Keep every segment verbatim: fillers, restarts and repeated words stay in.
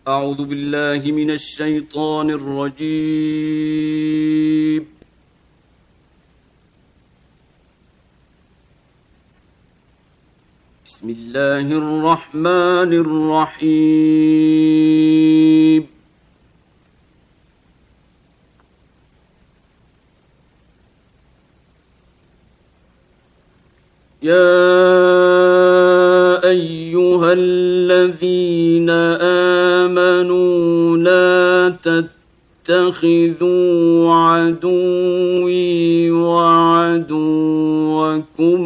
أعوذ بالله من الشيطان الرجيم. بسم الله الرحمن الرحيم. يا أيها الذين آمنوا لا تتخذوا عدوي وعدوكم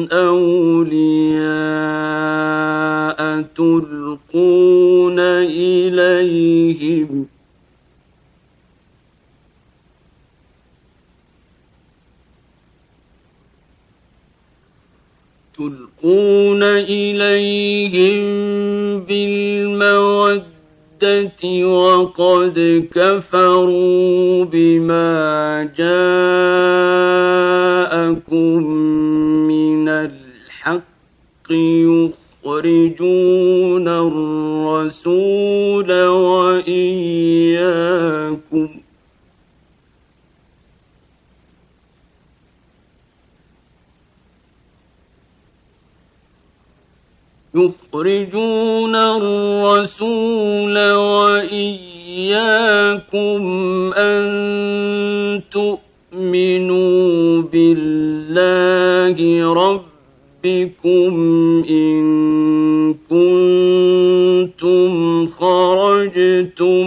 أولياء تلقون إليهم تلقون إليهم بالمودة وقد كفروا بما جاءكم من الحق يخرجون الرسول وإياكم يخرجون الرسول وإياكم أن تؤمنوا بالله ربكم إن كنتم خرجتم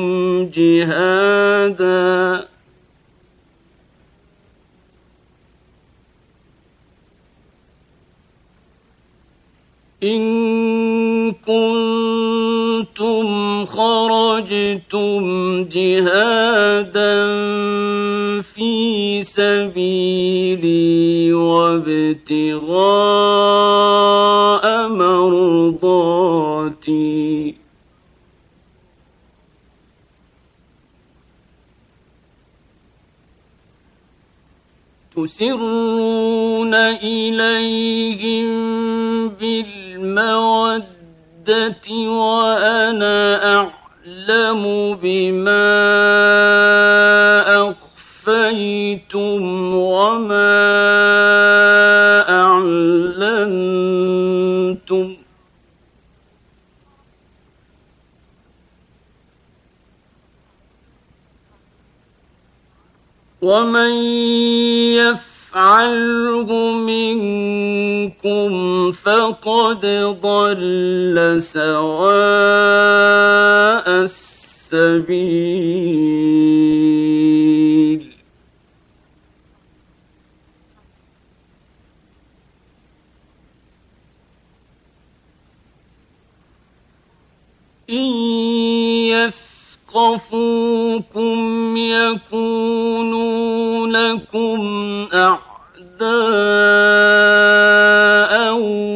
جهادا إن كنتم خرجتم جهادا في سبيلي وابتغاء مرضاتي تسرون إليهم بالمودة وأنا أعلم بما أخفيتم وما أعلنتم ومن يفعله منكم فقد ضل سواء السبيل إن يثقفوكم يكونوا لكم أعداء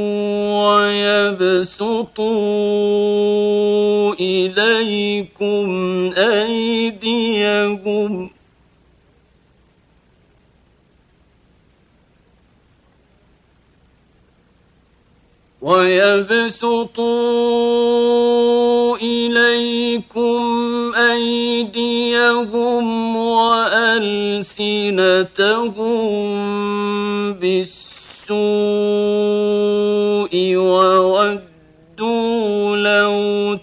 ويبسطوا إليكم أيديهم ويبسطوا إليكم أيديهم وألسنتهم بالسوء وودوا لو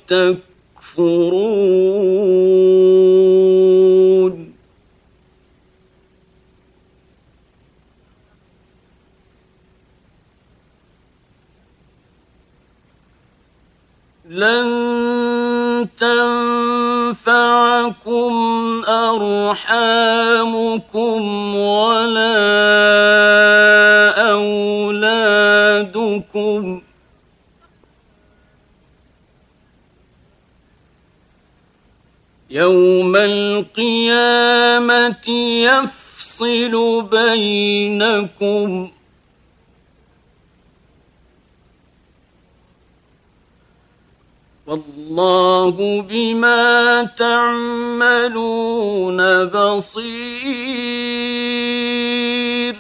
تكفرون لن تنفعكم أرحامكم ولا أولادكم يوم القيامة يفصل بينكم والله بما تعملون بصير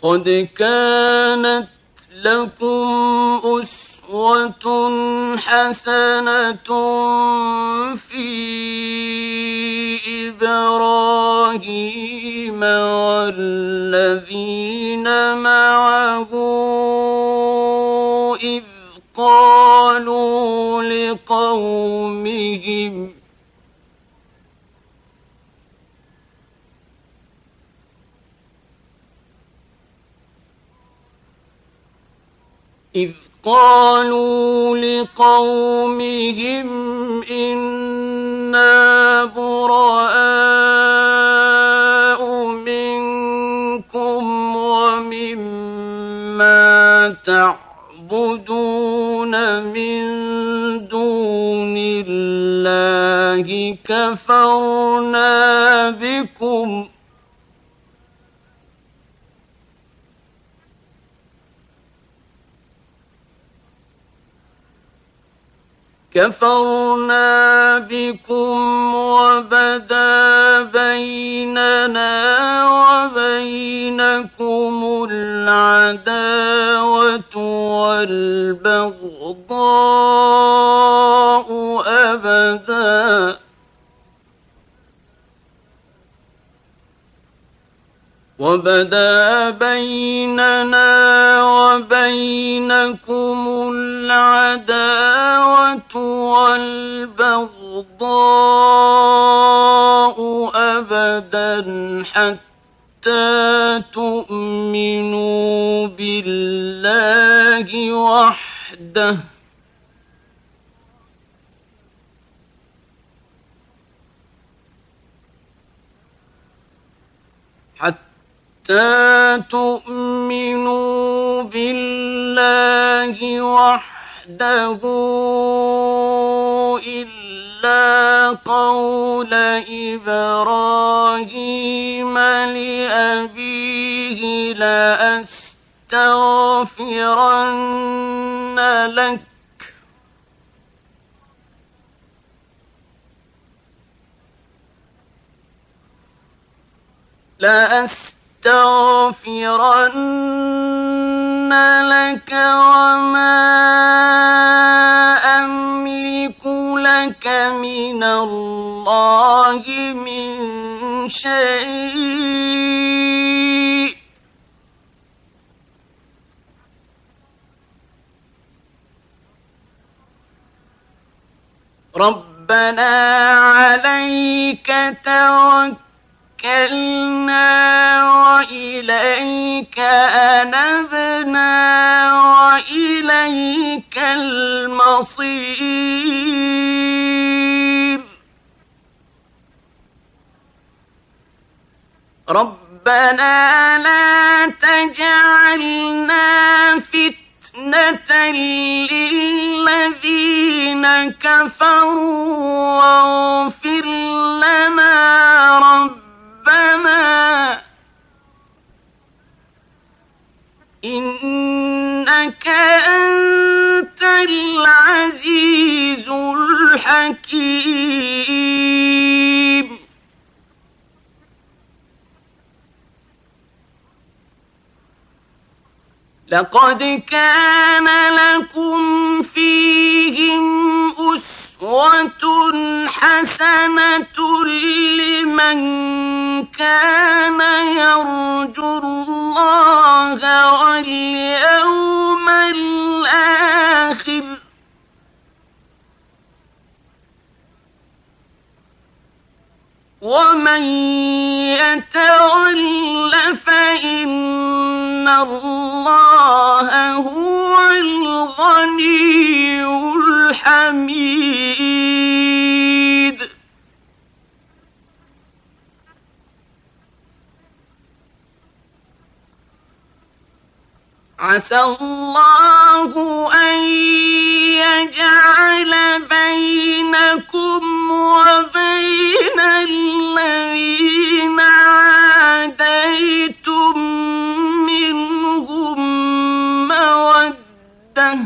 قد كانت لكم أسوة حسنة في إبراهيم والذين معه إذ قالوا لقومهم إذ قالوا لقومهم إنا براء منكم ومما تعبدون من دون الله كفرنا بكم كفرنا بكم وبدا بيننا وبينكم العداوة والبغضاء أبدا وبدا بيننا وبينكم العداوة والبغضاء أبدا حتى تؤمنوا بالله وحده حتى تؤمنوا بالله وحده إلا قول إبراهيم لأبيه لأستغفرن لك لأستغفرن لك وما أملك لك من الله من شيء ربنا عليك توكلنا وإليك أنبنا وإليك المصير ربنا لا تجعلنا فتنة للذين كفروا واغفر لنا ربنا إنك أنت العزيز الحكيم لقد كان لكم فيهم أسوة حسنة لمن كان يرجو الله واليوم الآخر ومن يتول فإن الله هو الغني الحميد عسى الله أن يجعل بينكم وبين الذين عاديتم منهم مودة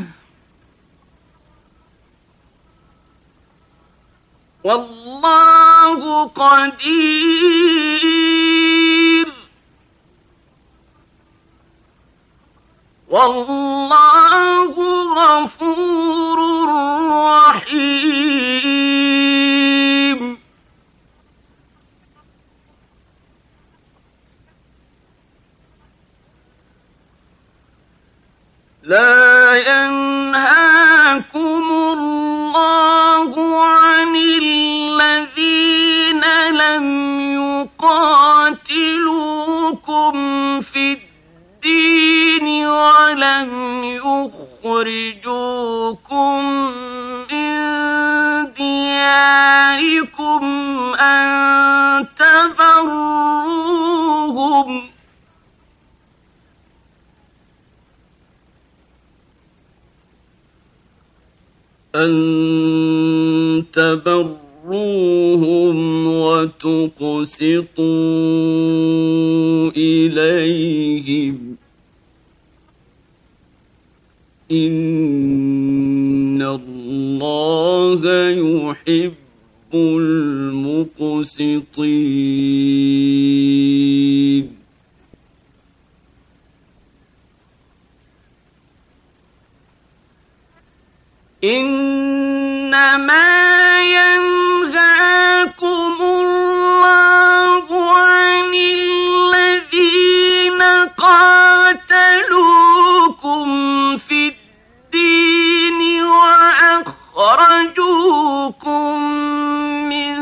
والله قدير والله غفور رحيم. لا ينهاكم الله عن الذين لم يقاتلوكم في الدين ولم يخرجوكم من دياركم أن تبروهم أن تبروهم وتقسطوا إليهم إن الله يحب المقسطين. إنما ينهاكم الله عن الذين قاتلوكم في الدين وأخرجوكم من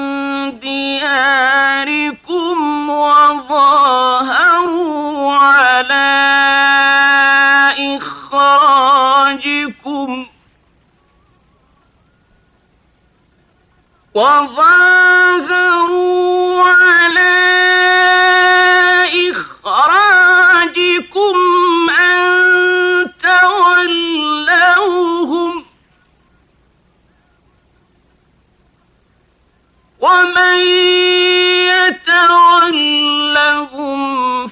دياركم وظاهروا على إخراجكم وظاهروا على إخراجكم أن تولوهم ومن يتولهم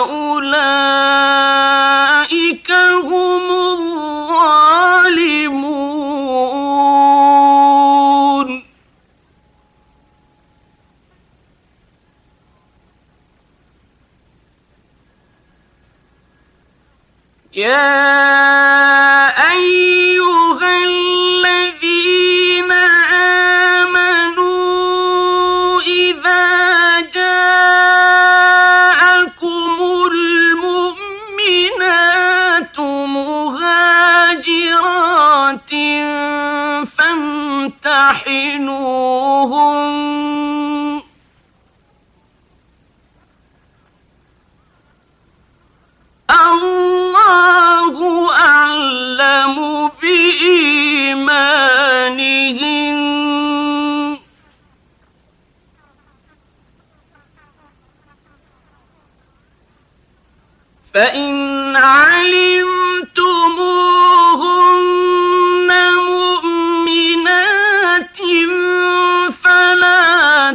فأولئك هم الظالمون. يا أيها الذين آمنوا إذا جاءكم المؤمنات مهاجرات فامتحنوهن الله أعلم بإيمانهن فإن علمتموهن مؤمنات فلا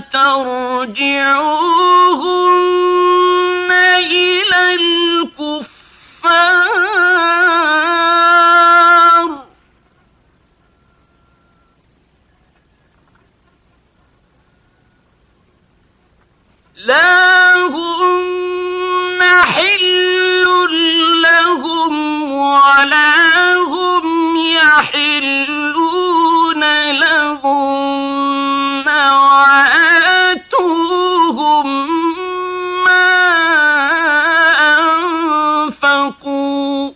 ترجعوهن إلى الكفار لا هن حل لهم ولا هم يحلون لهن وآتوهم ما أنفقوا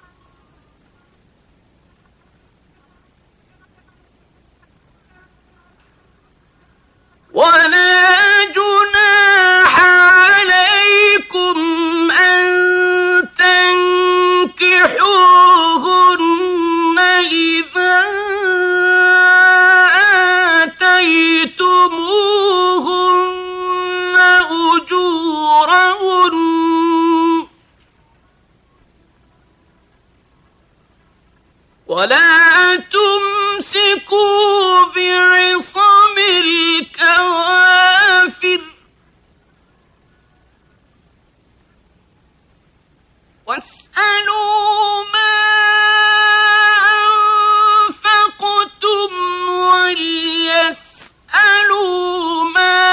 ولا جناح عليكم أن تنكحوهن إذا آتيتموهن أجورهن ولا تمسكوا بعصم الكوافر واسألوا ما أنفقتم وليسألوا ما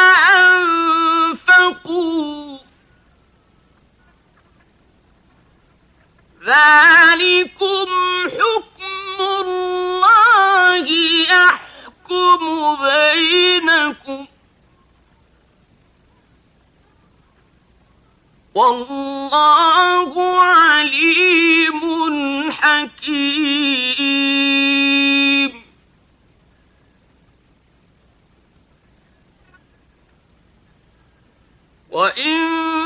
أنفقوا بينكم والله عليم حكيم. وإن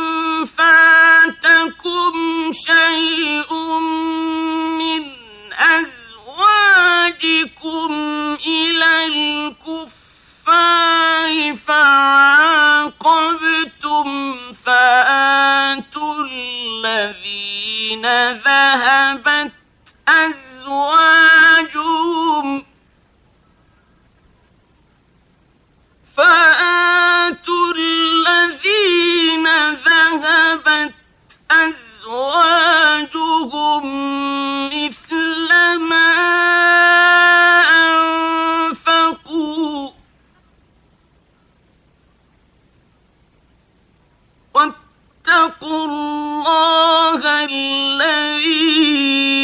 فاتكم شيء من أزواجكم إلى الكفار فعاقبتم فآتوا الذين ذهبت أزواجهم فآتوا الذين ذهبت أزواجهم مثل ما أنفقوا واتقوا الله الذي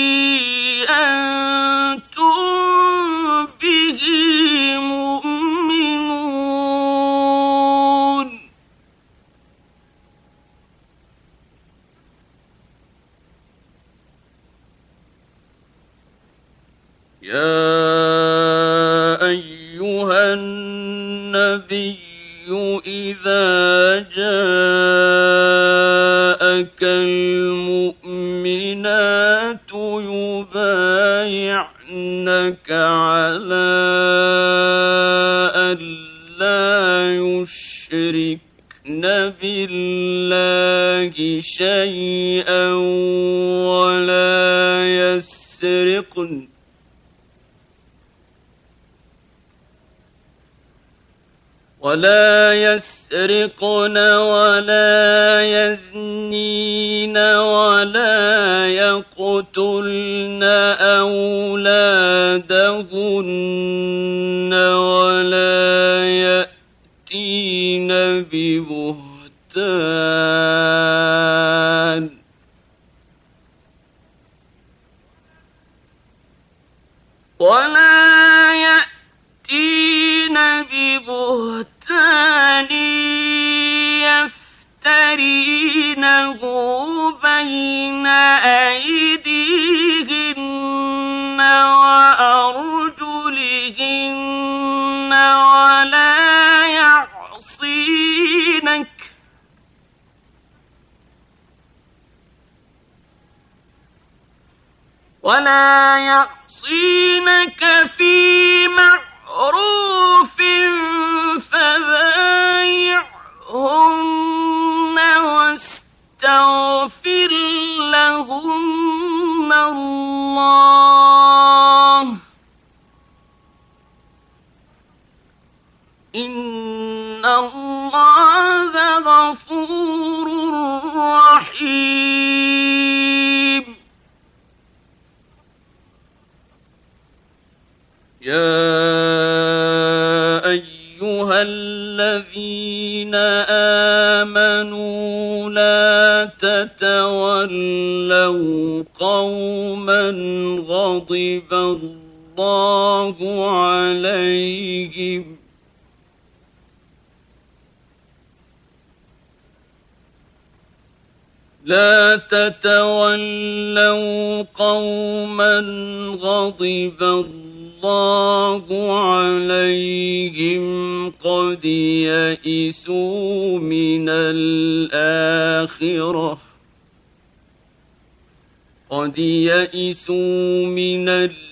أنتم به مؤمنون. يا أيها النبي إذا جاءك المؤمنات يبايعنك على أن لا يشركن بالله شيئا ولا يسرقن ولا يسرقن ولا يزنين ولا يقتلن أولادهن ولا يأتين ببهتان ولا يأتين ببهتان يفترينه بين أيديهن وأرجلهن ولا يعصينك ولا يعصينك في معروف فبايعهن واستغفر لهن الله إن الله غفور رحيم. يا أيها الذين آمنوا لا تتولوا قوما غضب الله عليهم لا تتولوا قوما غضب الله عليهم قد يئسوا من الآخرة قد يئسوا من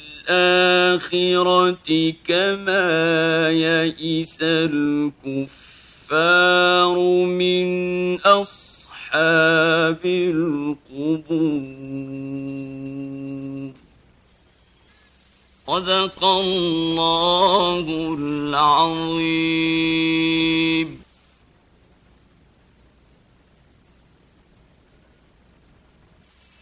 الآخرة كما يئس الكفار من أصحاب القبور. صدق الله العظيم.